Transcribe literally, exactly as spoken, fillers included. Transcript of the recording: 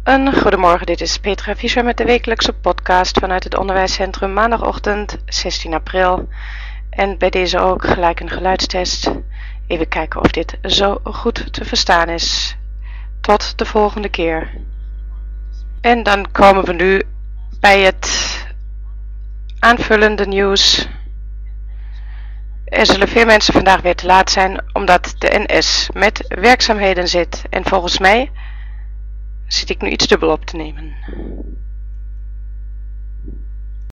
Een goedemorgen, dit is Petra Fischer met de wekelijkse podcast vanuit het onderwijscentrum maandagochtend zestien april. En bij deze ook gelijk een geluidstest. Even kijken of dit zo goed te verstaan is. Tot de volgende keer. En dan komen we nu bij het aanvullende nieuws. Er zullen veel mensen vandaag weer te laat zijn omdat de N S met werkzaamheden zit. En volgens mij zit ik nu iets dubbel op te nemen.